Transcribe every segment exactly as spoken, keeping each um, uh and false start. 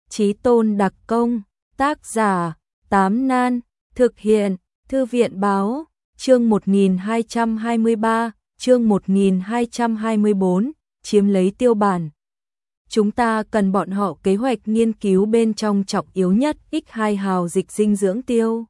Chí Tôn đặc công, tác giả, Tám Nan, thực hiện, Thư viện báo, chương một nghìn hai trăm hai mươi ba, chương một nghìn hai trăm hai mươi bốn, chiếm lấy tiêu bản. Chúng ta cần bọn họ kế hoạch nghiên cứu bên trong trọng yếu nhất x hai hào dịch dinh dưỡng tiêu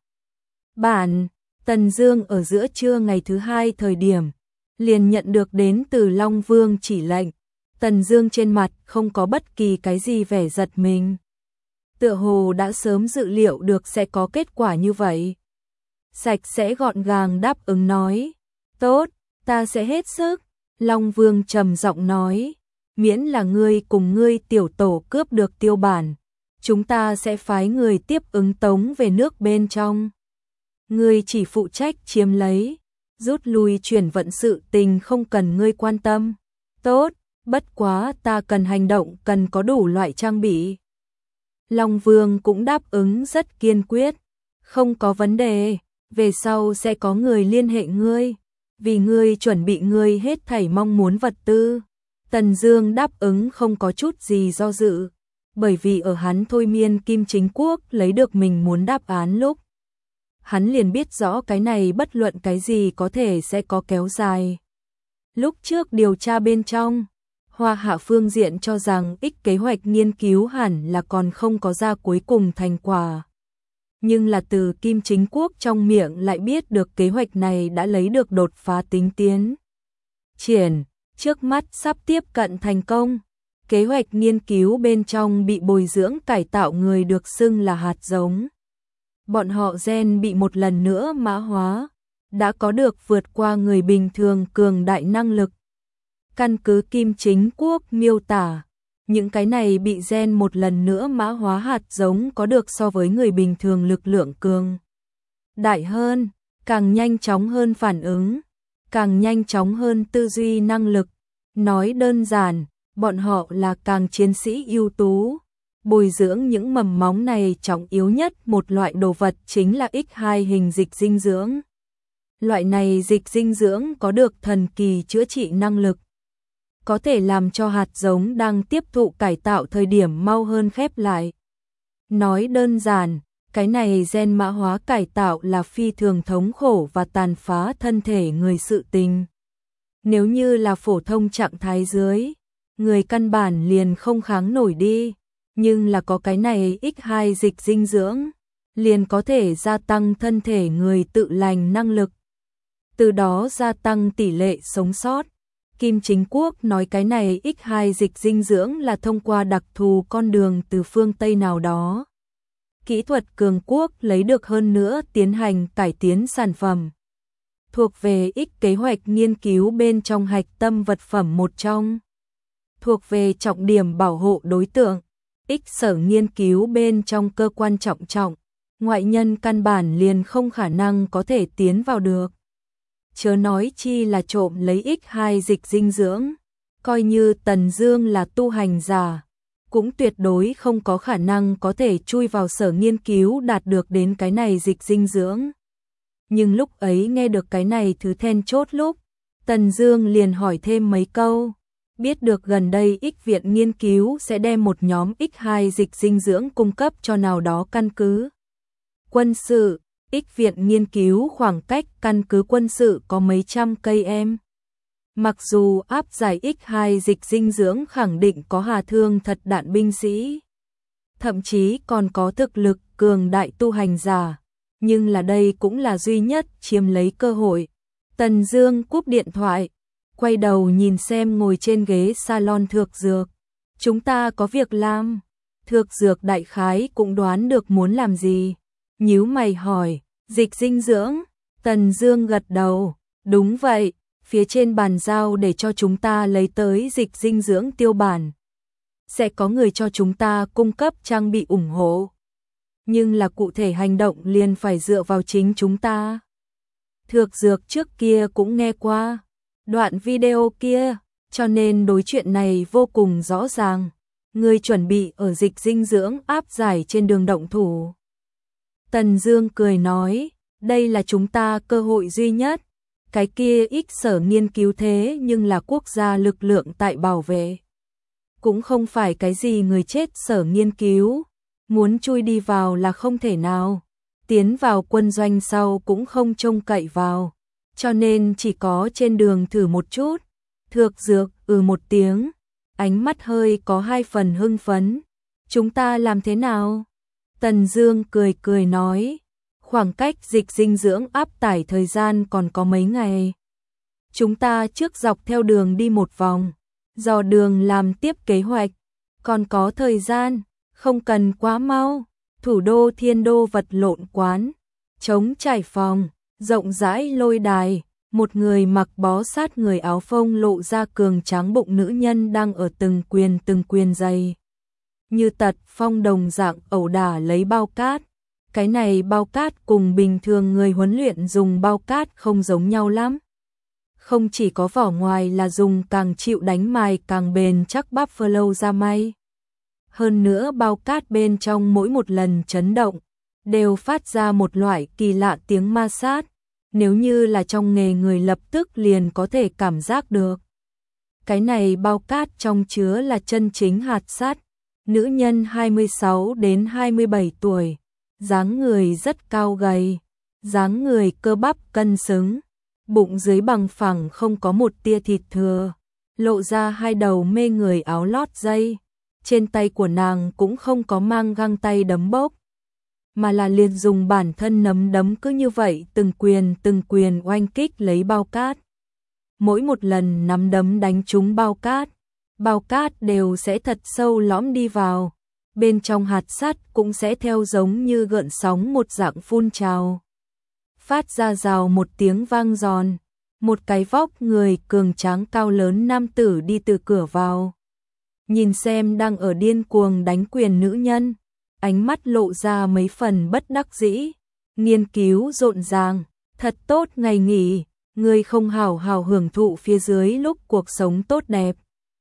bản. Tần Dương ở giữa trưa ngày thứ hai thời điểm, liền nhận được đến từ Long Vương chỉ lệnh. Tần Dương trên mặt không có bất kỳ cái gì vẻ giật mình. Tựa hồ đã sớm dự liệu được sẽ có kết quả như vậy. Sạch sẽ gọn gàng đáp ứng nói, tốt, ta sẽ hết sức. Long Vương trầm giọng nói, miễn là ngươi cùng ngươi tiểu tổ cướp được tiêu bản, chúng ta sẽ phái người tiếp ứng tống về nước bên trong. Ngươi chỉ phụ trách chiếm lấy, rút lui chuyển vận sự tình không cần ngươi quan tâm. Tốt, bất quá ta cần hành động, cần có đủ loại trang bị. Long Vương cũng đáp ứng rất kiên quyết, không có vấn đề, về sau sẽ có người liên hệ ngươi, vì ngươi chuẩn bị ngươi hết thảy mong muốn vật tư. Tần Dương đáp ứng không có chút gì do dự, bởi vì ở hắn thôi miên Kim Chính Quốc lấy được mình muốn đáp án lúc, hắn liền biết rõ cái này bất luận cái gì có thể sẽ có kéo dài. Lúc trước điều tra bên trong, Hoa Hạ phương diện cho rằng X kế hoạch nghiên cứu hẳn là còn không có ra cuối cùng thành quả. Nhưng là từ Kim Chính Quốc trong miệng lại biết được kế hoạch này đã lấy được đột phá tính tiến triển, trước mắt sắp tiếp cận thành công. Kế hoạch nghiên cứu bên trong bị bồi dưỡng cải tạo người được xưng là hạt giống. Bọn họ gen bị một lần nữa mã hóa, đã có được vượt qua người bình thường cường đại năng lực. Căn cứ Kim Chính Quốc miêu tả, những cái này bị gen một lần nữa mã hóa hạt giống có được so với người bình thường lực lượng cường đại hơn, càng nhanh chóng hơn phản ứng, càng nhanh chóng hơn tư duy năng lực. Nói đơn giản, bọn họ là càng chiến sĩ ưu tú. Bồi dưỡng những mầm móng này trọng yếu nhất một loại đồ vật chính là x hai hình dịch dinh dưỡng. Loại này dịch dinh dưỡng có được thần kỳ chữa trị năng lực, có thể làm cho hạt giống đang tiếp thụ cải tạo thời điểm mau hơn khép lại. Nói đơn giản, cái này gen mã hóa cải tạo là phi thường thống khổ và tàn phá thân thể người sự tình. Nếu như là phổ thông trạng thái dưới, người căn bản liền không kháng nổi đi, nhưng là có cái này x hai dịch dinh dưỡng, liền có thể gia tăng thân thể người tự lành năng lực, từ đó gia tăng tỷ lệ sống sót. Kim Chính Quốc nói cái này x hai dịch dinh dưỡng là thông qua đặc thù con đường từ phương Tây nào đó. Kỹ thuật cường quốc lấy được hơn nữa tiến hành cải tiến sản phẩm. Thuộc về X kế hoạch nghiên cứu bên trong hạch tâm vật phẩm một trong. Thuộc về trọng điểm bảo hộ đối tượng. X sở nghiên cứu bên trong cơ quan trọng trọng. Ngoại nhân căn bản liền không khả năng có thể tiến vào được. Chớ nói chi là trộm lấy x hai dịch dinh dưỡng, coi như Tần Dương là tu hành giả, cũng tuyệt đối không có khả năng có thể chui vào sở nghiên cứu đạt được đến cái này dịch dinh dưỡng. Nhưng lúc ấy nghe được cái này thứ then chốt lúc, Tần Dương liền hỏi thêm mấy câu, biết được gần đây X viện nghiên cứu sẽ đem một nhóm x hai dịch dinh dưỡng cung cấp cho nào đó căn cứ quân sự. X viện nghiên cứu khoảng cách căn cứ quân sự có mấy trăm cây em. Mặc dù áp giải x hai dịch dinh dưỡng khẳng định có hà thương thật đạn binh sĩ, thậm chí còn có thực lực cường đại tu hành giả, nhưng là đây cũng là duy nhất chiếm lấy cơ hội. Tần Dương cúp điện thoại, quay đầu nhìn xem ngồi trên ghế salon Thược Dược. Chúng ta có việc làm. Thược Dược đại khái cũng đoán được muốn làm gì. Nhíu mày hỏi, dịch dinh dưỡng? Tần Dương gật đầu, đúng vậy, phía trên bàn giao để cho chúng ta lấy tới dịch dinh dưỡng tiêu bản. Sẽ có người cho chúng ta cung cấp trang bị ủng hộ. Nhưng là cụ thể hành động liền phải dựa vào chính chúng ta. Thược Dược trước kia cũng nghe qua đoạn video kia, cho nên đối chuyện này vô cùng rõ ràng. Người chuẩn bị ở dịch dinh dưỡng áp giải trên đường động thủ. Tần Dương cười nói, đây là chúng ta cơ hội duy nhất. Cái kia X sở nghiên cứu thế nhưng là quốc gia lực lượng tại bảo vệ. Cũng không phải cái gì người chết sở nghiên cứu, muốn chui đi vào là không thể nào. Tiến vào quân doanh sau cũng không trông cậy vào, cho nên chỉ có trên đường thử một chút. Thược Dược ừ một tiếng, ánh mắt hơi có hai phần hưng phấn. Chúng ta làm thế nào? Tần Dương cười cười nói, khoảng cách dịch dinh dưỡng áp tải thời gian còn có mấy ngày. Chúng ta trước dọc theo đường đi một vòng, dò đường làm tiếp kế hoạch, còn có thời gian, không cần quá mau. Thủ đô Thiên Đô vật lộn quán, trống trải phòng, rộng rãi lôi đài, một người mặc bó sát người áo phông lộ ra cường tráng bụng nữ nhân đang ở từng quyền từng quyền dày. Như tật phong đồng dạng ẩu đả lấy bao cát. Cái này bao cát cùng bình thường người huấn luyện dùng bao cát không giống nhau lắm. Không chỉ có vỏ ngoài là dùng càng chịu đánh mài càng bền chắc buffalo da may. Hơn nữa bao cát bên trong mỗi một lần chấn động, đều phát ra một loại kỳ lạ tiếng ma sát. Nếu như là trong nghề người lập tức liền có thể cảm giác được. Cái này bao cát trong chứa là chân chính hạt sắt. Nữ nhân hai mươi sáu đến hai mươi bảy tuổi, dáng người rất cao gầy, dáng người cơ bắp cân xứng, bụng dưới bằng phẳng không có một tia thịt thừa, lộ ra hai đầu mê người áo lót dây. Trên tay của nàng cũng không có mang găng tay đấm bốc, mà là liền dùng bản thân nắm đấm cứ như vậy từng quyền từng quyền oanh kích lấy bao cát. Mỗi một lần nắm đấm đánh trúng bao cát, bao cát đều sẽ thật sâu lõm đi vào, bên trong hạt sắt cũng sẽ theo giống như gợn sóng một dạng phun trào. Phát ra rào một tiếng vang giòn, một cái vóc người cường tráng cao lớn nam tử đi từ cửa vào. Nhìn xem đang ở điên cuồng đánh quyền nữ nhân, ánh mắt lộ ra mấy phần bất đắc dĩ. Nghiên cứu rộn ràng, thật tốt ngày nghỉ, người không hào hào hưởng thụ phía dưới lúc cuộc sống tốt đẹp.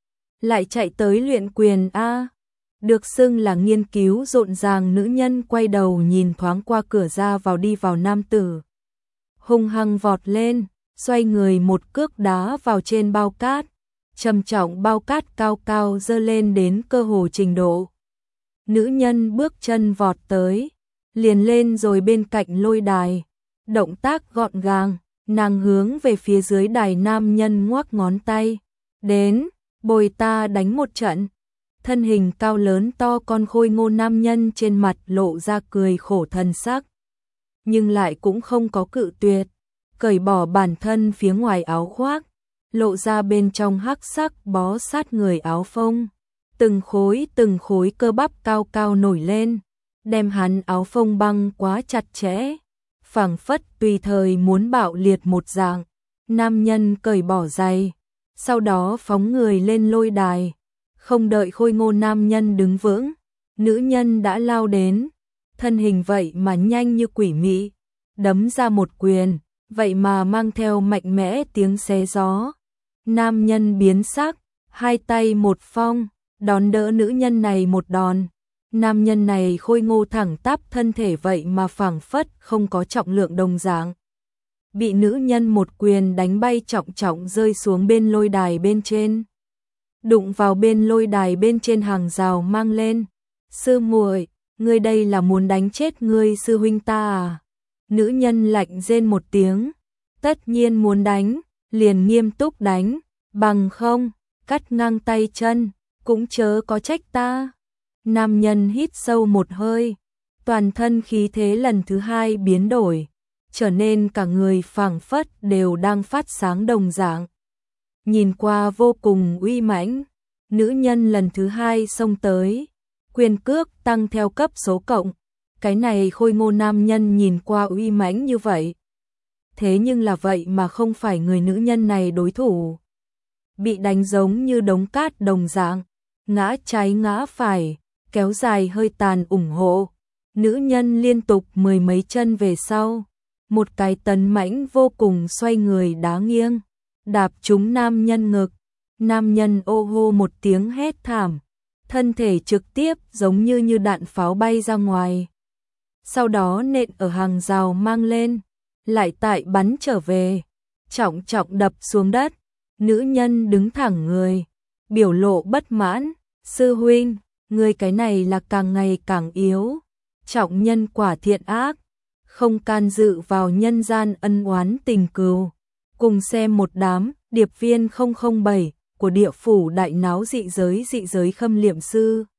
Lại chạy tới luyện quyền a. Được xưng là nghiên cứu rộn ràng nữ nhân quay đầu nhìn thoáng qua cửa ra vào đi vào nam tử. Hung hăng vọt lên, xoay người một cước đá vào trên bao cát. Trầm trọng bao cát cao cao dơ lên đến cơ hồ trình độ. Nữ nhân bước chân vọt tới, liền lên rồi bên cạnh lôi đài. Động tác gọn gàng, nàng hướng về phía dưới đài nam nhân ngoắc ngón tay. Đến, bồi ta đánh một trận. Thân hình cao lớn to con khôi ngô nam nhân trên mặt lộ ra cười khổ thần sắc. Nhưng lại cũng không có cự tuyệt, cởi bỏ bản thân phía ngoài áo khoác, lộ ra bên trong hắc sắc bó sát người áo phông. Từng khối từng khối cơ bắp cao cao nổi lên, đem hắn áo phông băng quá chặt chẽ, phảng phất tùy thời muốn bạo liệt một dạng. Nam nhân cởi bỏ giày, sau đó phóng người lên lôi đài. Không đợi khôi ngô nam nhân đứng vững, nữ nhân đã lao đến, thân hình vậy mà nhanh như quỷ mị, đấm ra một quyền, vậy mà mang theo mạnh mẽ tiếng xé gió. Nam nhân biến sắc, hai tay một phong, đón đỡ nữ nhân này một đòn. Nam nhân này khôi ngô thẳng tắp thân thể vậy mà phảng phất không có trọng lượng đồng dạng. Bị nữ nhân một quyền đánh bay trọng trọng rơi xuống bên lôi đài bên trên. Đụng vào bên lôi đài bên trên hàng rào mang lên. Sư muội, ngươi đây là muốn đánh chết ngươi sư huynh ta à? Nữ nhân lạnh rên một tiếng. Tất nhiên muốn đánh, liền nghiêm túc đánh, bằng không, cắt ngang tay chân, cũng chớ có trách ta. Nam nhân hít sâu một hơi, toàn thân khí thế lần thứ hai biến đổi, trở nên cả người phảng phất đều đang phát sáng đồng dạng. Nhìn qua vô cùng uy mãnh, nữ nhân lần thứ hai xông tới, quyền cước tăng theo cấp số cộng. Cái này khôi ngô nam nhân nhìn qua uy mãnh như vậy. Thế nhưng là vậy mà không phải người nữ nhân này đối thủ. Bị đánh giống như đống cát đồng dạng, ngã trái ngã phải, kéo dài hơi tàn ủng hộ. Nữ nhân liên tục mười mấy chân về sau, một cái tấn mãnh vô cùng xoay người đá nghiêng, đạp trúng nam nhân ngực. Nam nhân ô hô một tiếng hét thảm, thân thể trực tiếp giống như như đạn pháo bay ra ngoài. Sau đó nện ở hàng rào mang lên, lại tại bắn trở về, trọng trọng đập xuống đất. Nữ nhân đứng thẳng người, biểu lộ bất mãn, sư huynh, ngươi cái này là càng ngày càng yếu, trọng nhân quả thiện ác, không can dự vào nhân gian ân oán tình cừu. Cùng xem một đám điệp viên không không bảy của địa phủ đại náo dị giới dị giới khâm liệm sư.